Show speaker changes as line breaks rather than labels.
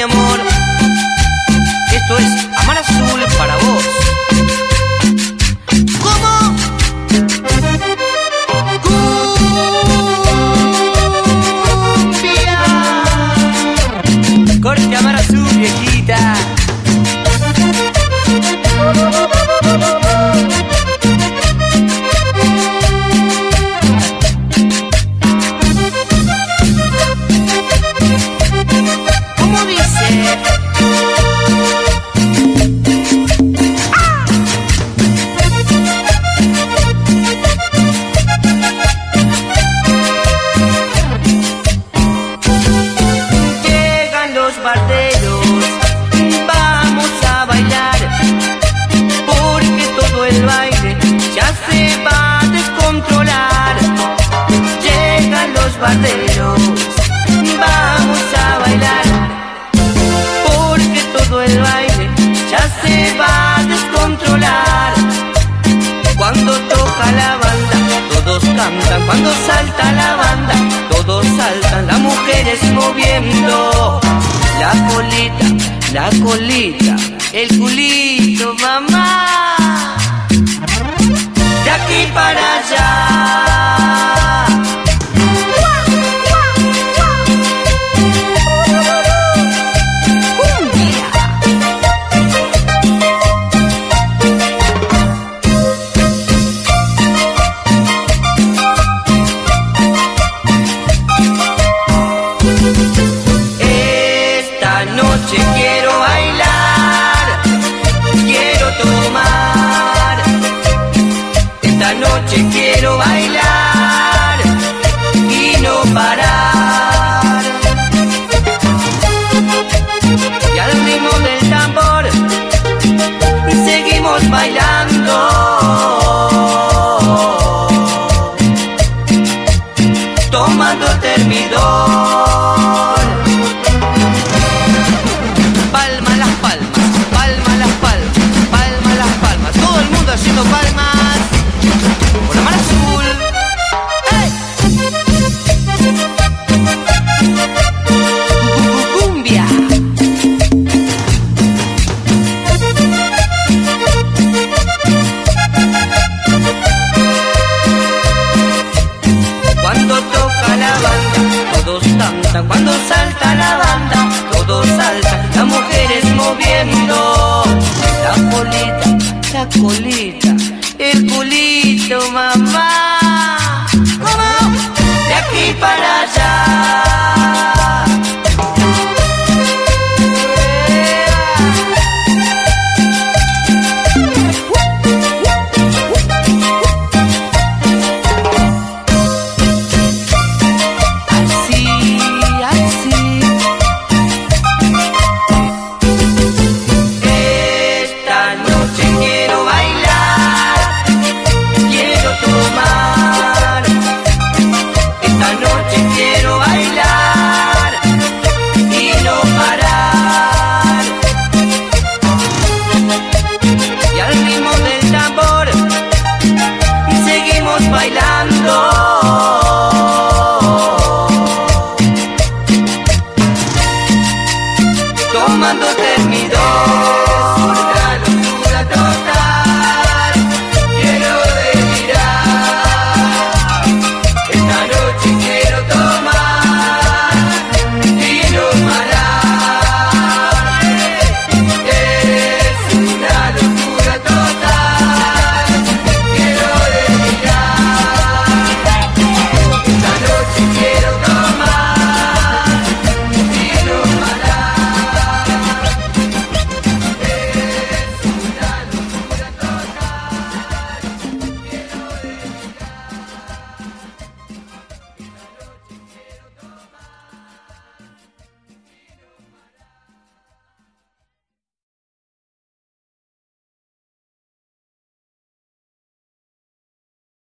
mi amor. Esto es Amar Azul para vos. ¿Cómo? Cumbia. Corte Amar Azul, viejita. ¿Cómo dice? Llegan los barderos, vamos a bailar, porque todo el baile ya se va a descontrolar. Llegan los barderos, vamos a bailar, porque todo el baile ya se va a descontrolar. Cuando toca la banda, todos cantan. Cuando salta la banda, todos saltan. Las mujeres moviendo la colita, el culito, mamá. De aquí para allá. Quiero bailar, quiero tomar. Esta noche quiero bailar y no parar. Y al ritmo del tambor seguimos bailando, tomando termidor. Haciendo palmas por Amar Azul. ¡Hey! Cumbia. Cuando toca la banda, todos cantan. Cuando salta la banda, todos saltan. Las mujeres moviendo la colita, el culito, mamá. ¿Cómo? De aquí para allá.